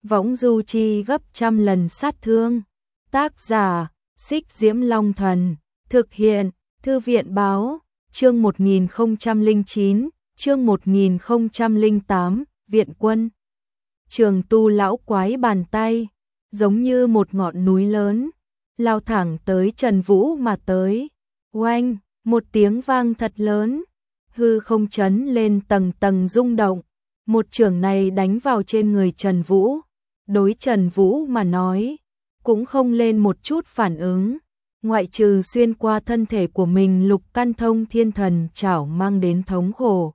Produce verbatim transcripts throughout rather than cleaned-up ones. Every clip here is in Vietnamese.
võng du chi gấp trăm lần sát thương. Tác giả, Xích Diễm Long Thần, thực hiện, Thư viện báo, chương một nghìn không trăm lẻ chín, chương một nghìn không trăm lẻ tám, viện quân. Trường Tu lão quái bàn tay, giống như một ngọn núi lớn, lao thẳng tới Trần Vũ mà tới. Oanh, một tiếng vang thật lớn, hư không chấn lên tầng tầng rung động. Một chưởng này đánh vào trên người Trần Vũ, đối Trần Vũ mà nói, cũng không lên một chút phản ứng, ngoại trừ xuyên qua thân thể của mình lục căn thông thiên thần chảo mang đến thống khổ.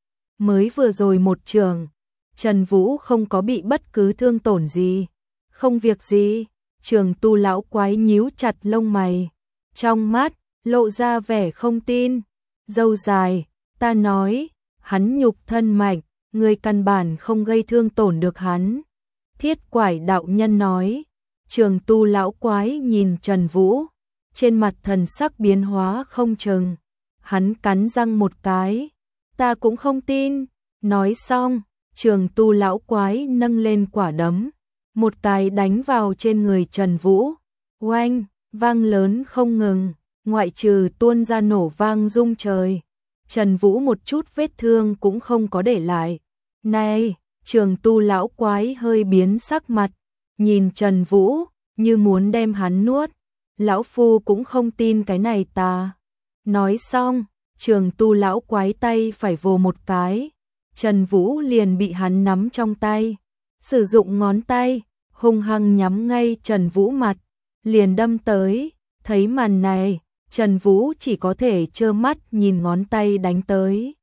Mới vừa rồi một chưởng, Trần Vũ không có bị bất cứ thương tổn gì, không việc gì. Trường Tu lão quái nhíu chặt lông mày, trong mắt lộ ra vẻ không tin. Râu dài, ta nói, hắn nhục thân mạnh, người căn bản không gây thương tổn được hắn. Thiết Quải đạo nhân nói. Trường Tu lão quái nhìn Trần Vũ, trên mặt thần sắc biến hóa không chừng. Hắn cắn răng một cái, ta cũng không tin. Nói xong, Trường Tu lão quái nâng lên quả đấm, một cái đánh vào trên người Trần Vũ. Oanh, vang lớn không ngừng, ngoại trừ tuôn ra nổ vang rung trời. Trần Vũ một chút vết thương cũng không có để lại. Này, Trường Tu lão quái hơi biến sắc mặt, nhìn Trần Vũ như muốn đem hắn nuốt. Lão phu cũng không tin cái này ta. Nói xong, Trường Tu lão quái tay phải vồ một cái, Trần Vũ liền bị hắn nắm trong tay, sử dụng ngón tay hung hăng nhắm ngay Trần Vũ mặt, liền đâm tới. Thấy màn này, Trần Vũ chỉ có thể trơ mắt nhìn ngón tay đánh tới,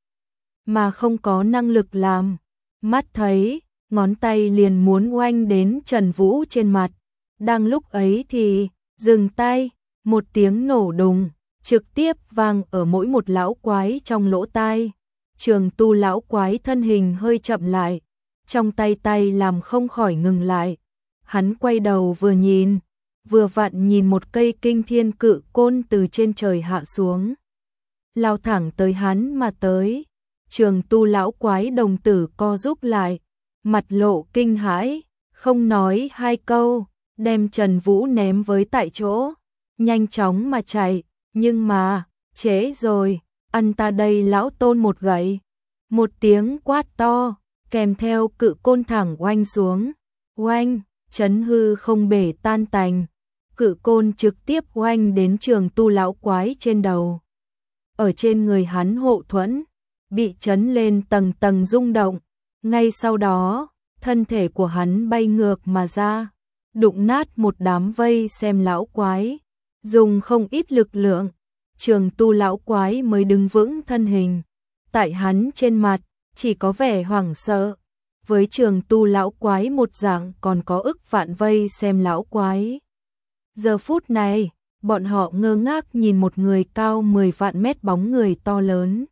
mà không có năng lực làm. Mắt thấy, ngón tay liền muốn oanh đến Trần Vũ trên mặt. Đang lúc ấy thì, dừng tay, một tiếng nổ đùng, trực tiếp vang ở mỗi một lão quái trong lỗ tai. Trường Tu lão quái thân hình hơi chậm lại, trong tay tay làm không khỏi ngừng lại. Hắn quay đầu vừa nhìn, vừa vặn nhìn một cây kinh thiên cự côn từ trên trời hạ xuống, lao thẳng tới hắn mà tới. Trường Tu lão quái đồng tử co rúm lại, mặt lộ kinh hãi, không nói hai câu, đem Trần Vũ ném với tại chỗ, nhanh chóng mà chạy. Nhưng mà, trễ rồi, ăn ta đây lão tôn một gậy. Một tiếng quát to, kèm theo cự côn thẳng oanh xuống. Oanh, chấn hư không bể tan tành, cự côn trực tiếp oanh đến Trường Tu lão quái trên đầu. Ở trên người hắn hộ thuẫn bị chấn lên tầng tầng rung động, ngay sau đó, thân thể của hắn bay ngược mà ra, đụng nát một đám vây xem lão quái, dùng không ít lực lượng, Trường Tu lão quái mới đứng vững thân hình. Tại hắn trên mặt chỉ có vẻ hoảng sợ, với Trường Tu lão quái một dạng còn có ức vạn vây xem lão quái. Giờ phút này, bọn họ ngơ ngác nhìn một người cao mười vạn mét bóng người to lớn.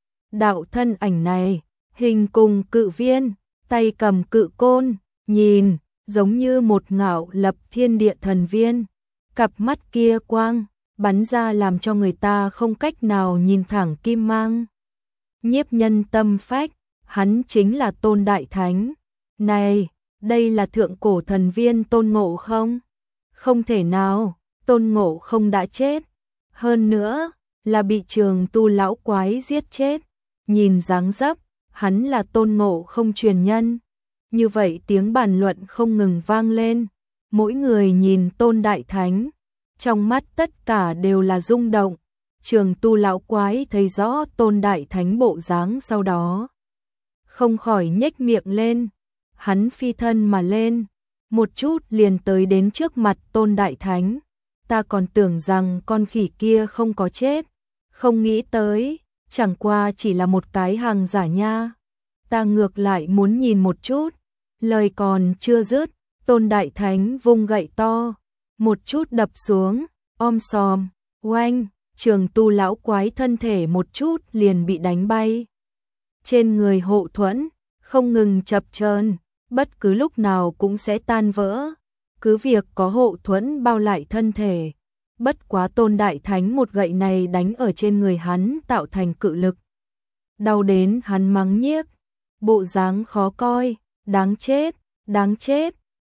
Đạo thân ảnh này, hình cùng cự viên, tay cầm cự côn, nhìn giống như một ngạo lập thiên địa thần viên. Cặp mắt kia quang bắn ra làm cho người ta không cách nào nhìn thẳng kim mang, nhiếp nhân tâm phách. Hắn chính là Tôn Đại Thánh. Này, đây là thượng cổ thần viên Tôn Ngộ không? Không thể nào, Tôn Ngộ không đã chết. Hơn nữa, là bị Trường Tu lão quái giết chết. Nhìn dáng dấp, hắn là Tôn Ngộ không truyền nhân. Như vậy tiếng bàn luận không ngừng vang lên. Mỗi người nhìn Tôn Đại Thánh, trong mắt tất cả đều là rung động. Trường Tu lão quái thấy rõ Tôn Đại Thánh bộ dáng sau đó, không khỏi nhếch miệng lên. Hắn phi thân mà lên, một chút liền tới đến trước mặt Tôn Đại Thánh. Ta còn tưởng rằng con khỉ kia không có chết, không nghĩ tới, chẳng qua chỉ là một cái hàng giả nha. Ta ngược lại muốn nhìn một chút. Lời còn chưa dứt, Tôn Đại Thánh vung gậy to, một chút đập xuống, om sòm, oanh, Trường Tu lão quái thân thể một chút liền bị đánh bay. Trên người hộ thuẫn không ngừng chập chờn, bất cứ lúc nào cũng sẽ tan vỡ. Cứ việc có hộ thuẫn bao lại thân thể, bất quá Tôn Đại Thánh một gậy này đánh ở trên người hắn tạo thành cự lực, đau đến hắn mắng nhiếc, bộ dáng khó coi. Đáng chết, đáng chết,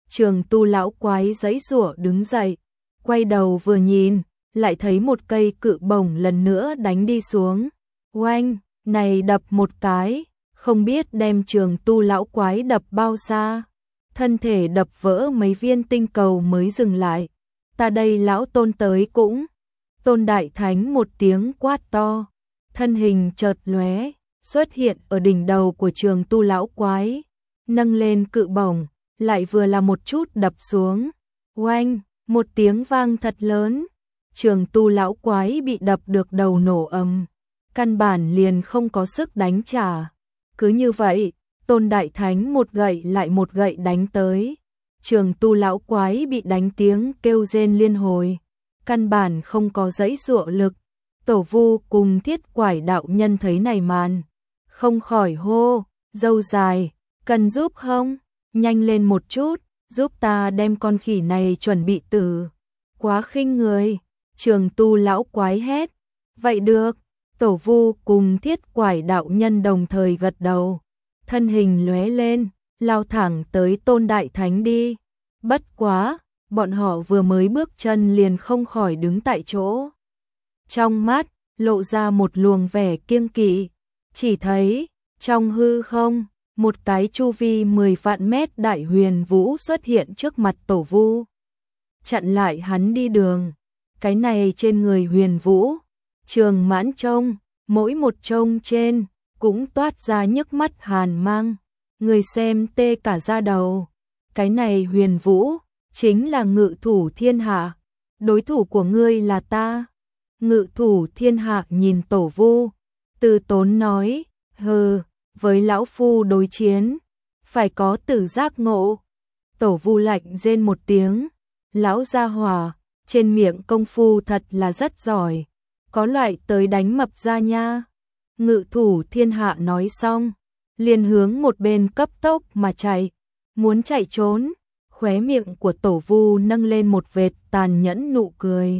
Trường tu lão quái giãy giụa đứng dậy, quay đầu vừa nhìn, lại thấy một cây cự bổng lần nữa đánh đi xuống. Oanh, này đập một cái, không biết đem trường tu lão quái đập bao xa. Thân thể đập vỡ mấy viên tinh cầu mới dừng lại. Ta đây lão Tôn tới cũng. Tôn Đại Thánh một tiếng quát to, thân hình chợt lóe, xuất hiện ở đỉnh đầu của trường tu lão quái, nâng lên cự bổng, lại vừa là một chút đập xuống. Oanh, một tiếng vang thật lớn, trường tu lão quái bị đập được đầu nổ ầm, căn bản liền không có sức đánh trả. Cứ như vậy, Tôn Đại Thánh một gậy lại một gậy đánh tới. Trường tu lão quái bị đánh tiếng kêu rên liên hồi, căn bản không có giãy giụa lực. Tổ Vu cùng Thiết Quải đạo nhân thấy này màn, không khỏi hô, dâu dài, cần giúp không? Nhanh lên một chút, giúp ta đem con khỉ này chuẩn bị tử. Quá khinh người, trường tu lão quái hét. Vậy được, Tổ Vu cùng Thiết Quải đạo nhân đồng thời gật đầu, thân hình lóe lên, lao thẳng tới Tôn Đại Thánh đi. Bất quá, bọn họ vừa mới bước chân liền không khỏi đứng tại chỗ. Trong mắt, lộ ra một luồng vẻ kiêng kỵ, chỉ thấy, trong hư không, một cái chu vi mười vạn mét đại huyền vũ xuất hiện trước mặt Tổ Vu, chặn lại hắn đi đường. Cái này trên người huyền vũ, trường mãn trông, mỗi một trông trên, cũng toát ra nhức mắt hàn mang, người xem tê cả da đầu. Cái này huyền vũ, chính là ngự thủ thiên hạ, đối thủ của ngươi là ta. Ngự thủ thiên hạ nhìn Tổ Vu, từ tốn nói, hừ, với lão phu đối chiến, phải có tử giác ngộ. Tổ Vu lạnh rên một tiếng, lão gia hỏa, trên miệng công phu thật là rất giỏi, có loại tới đánh mập ra nha. Ngự thủ thiên hạ nói xong, liền hướng một bên cấp tốc mà chạy, muốn chạy trốn. Khóe miệng của Tổ Vu nâng lên một vệt tàn nhẫn nụ cười,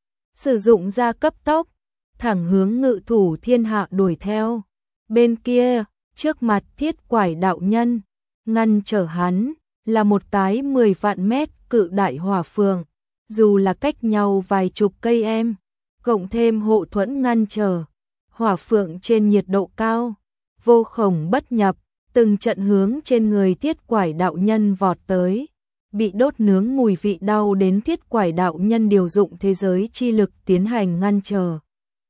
sử dụng ra cấp tốc, thẳng hướng ngự thủ thiên hạ đuổi theo. Bên kia, trước mặt Thiết Quải đạo nhân, ngăn trở hắn, là một cái mười vạn mét cự đại hỏa phượng, dù là cách nhau vài chục cây em, cộng thêm hộ thuẫn ngăn trở, hỏa phượng trên nhiệt độ cao, vô khổng bất nhập, từng trận hướng trên người Thiết Quải đạo nhân vọt tới. Bị đốt nướng mùi vị đau đến Thiết Quải đạo nhân điều dụng thế giới chi lực tiến hành ngăn trở.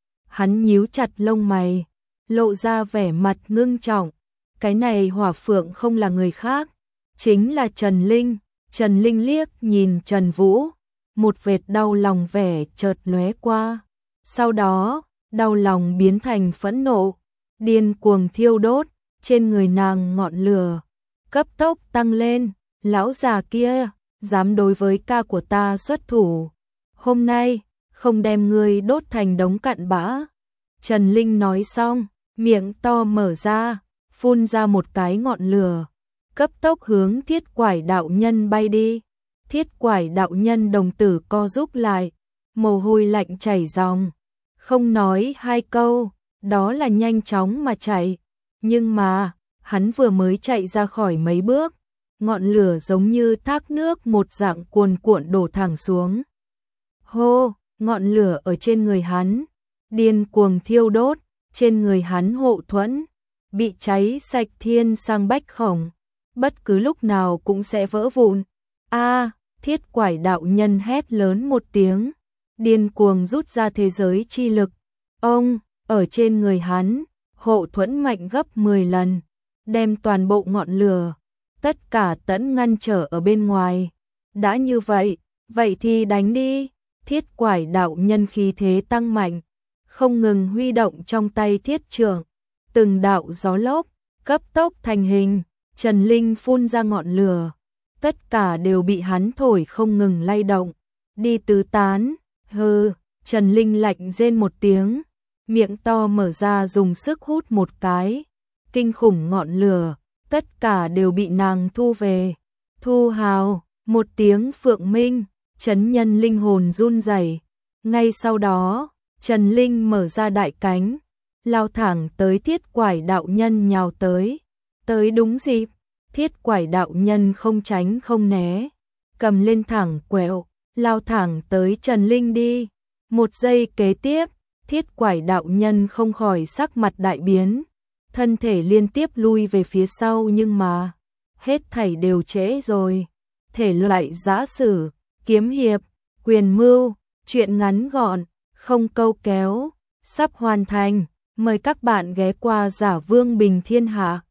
Hắn nhíu chặt lông mày, lộ ra vẻ mặt ngưng trọng. Cái này hỏa phượng không là người khác, chính là Trần Linh. Trần Linh liếc nhìn Trần Vũ, một vệt đau lòng vẻ chợt lóe qua. Sau đó, đau lòng biến thành phẫn nộ, điên cuồng thiêu đốt, trên người nàng ngọn lửa cấp tốc tăng lên. Lão già kia, dám đối với ca của ta xuất thủ, hôm nay, không đem ngươi đốt thành đống cặn bã. Trần Linh nói xong, miệng to mở ra, phun ra một cái ngọn lửa, cấp tốc hướng Thiết Quải đạo nhân bay đi. Thiết Quải đạo nhân đồng tử co rúm lại, mồ hôi lạnh chảy ròng, không nói hai câu, đó là nhanh chóng mà chạy. Nhưng mà, hắn vừa mới chạy ra khỏi mấy bước, ngọn lửa giống như thác nước một dạng cuồn cuộn đổ thẳng xuống. Hô, ngọn lửa ở trên người hắn, điên cuồng thiêu đốt, trên người hắn hộ thuẫn, bị cháy sạch thiên sang bách khổng, bất cứ lúc nào cũng sẽ vỡ vụn. A, Thiết Quải đạo nhân hét lớn một tiếng, điên cuồng rút ra thế giới chi lực. Ông, ở trên người hắn, hộ thuẫn mạnh gấp mười lần, đem toàn bộ ngọn lửa, tất cả tẫn ngăn trở ở bên ngoài. Đã như vậy, vậy thì đánh đi. Thiết Quải đạo nhân khí thế tăng mạnh, không ngừng huy động trong tay thiết trượng, từng đạo gió lốc cấp tốc thành hình. Trần Linh phun ra ngọn lửa, tất cả đều bị hắn thổi không ngừng lay động, đi tứ tán. Hừ, Trần Linh lạnh rên một tiếng, miệng to mở ra dùng sức hút một cái, kinh khủng ngọn lửa, tất cả đều bị nàng thu về. Thu hào, một tiếng phượng minh, chấn nhân linh hồn run rẩy. Ngay sau đó, Trần Linh mở ra đại cánh, lao thẳng tới Thiết Quải đạo nhân nhào tới. Tới đúng dịp, Thiết Quải đạo nhân không tránh không né, cầm lên thẳng quẹo, lao thẳng tới Trần Linh đi. Một giây kế tiếp, Thiết Quải đạo nhân không khỏi sắc mặt đại biến, thân thể liên tiếp lui về phía sau, nhưng mà hết thảy đều trễ rồi. Thể loại giã sử, kiếm hiệp, quyền mưu, truyện ngắn gọn, không câu kéo, sắp hoàn thành. Mời các bạn ghé qua Giả Vương Bình Thiên Hạ.